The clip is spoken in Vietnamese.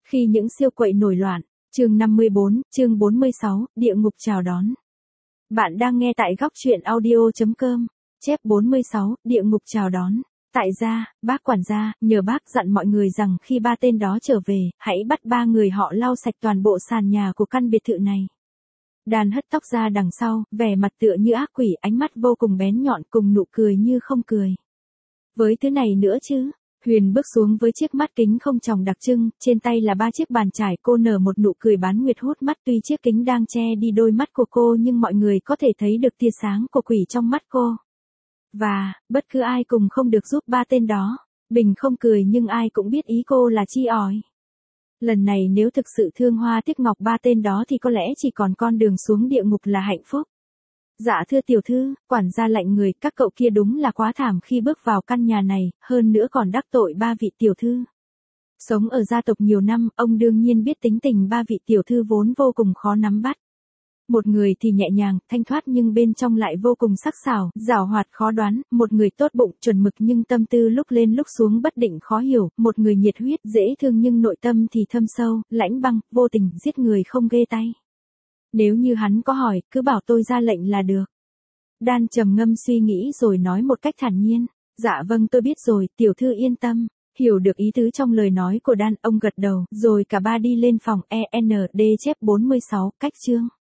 Khi những siêu quậy nổi loạn, chương 54, chương 46, địa ngục chào đón. Bạn đang nghe tại góc truyện audio.com, chép 46, địa ngục chào đón. Tại gia, bác quản gia, nhờ bác dặn mọi người rằng khi ba tên đó trở về, hãy bắt ba người họ lau sạch toàn bộ sàn nhà của căn biệt thự này. Đàn hất tóc ra đằng sau, vẻ mặt tựa như ác quỷ, ánh mắt vô cùng bén nhọn cùng nụ cười như không cười. Với thứ này nữa chứ. Huyền bước xuống với chiếc mắt kính không tròng đặc trưng, trên tay là 3 chiếc bàn chải, cô nở một nụ cười bán nguyệt hút mắt, tuy chiếc kính đang che đi đôi mắt của cô nhưng mọi người có thể thấy được tia sáng của quỷ trong mắt cô. Và, bất cứ ai cùng không được giúp ba tên đó. Bình không cười nhưng ai cũng biết ý cô là chi ỏi. Lần này nếu thực sự thương hoa tiếc ngọc ba tên đó thì có lẽ chỉ còn con đường xuống địa ngục là hạnh phúc. Dạ thưa tiểu thư, quản gia lạnh người, các cậu kia đúng là quá thảm khi bước vào căn nhà này, hơn nữa còn đắc tội ba vị tiểu thư. Sống ở gia tộc nhiều năm, ông đương nhiên biết tính tình ba vị tiểu thư vốn vô cùng khó nắm bắt. Một người thì nhẹ nhàng, thanh thoát nhưng bên trong lại vô cùng sắc sảo, giảo hoạt khó đoán, một người tốt bụng, chuẩn mực nhưng tâm tư lúc lên lúc xuống bất định khó hiểu, một người nhiệt huyết, dễ thương nhưng nội tâm thì thâm sâu, lãnh băng, vô tình, giết người không ghê tay. Nếu như hắn có hỏi, cứ bảo tôi ra lệnh là được. Đan trầm ngâm suy nghĩ rồi nói một cách thản nhiên. Dạ vâng tôi biết rồi, tiểu thư yên tâm. Hiểu được ý tứ trong lời nói của Đan, ông gật đầu, rồi cả ba đi lên phòng END chép 46, cách chương.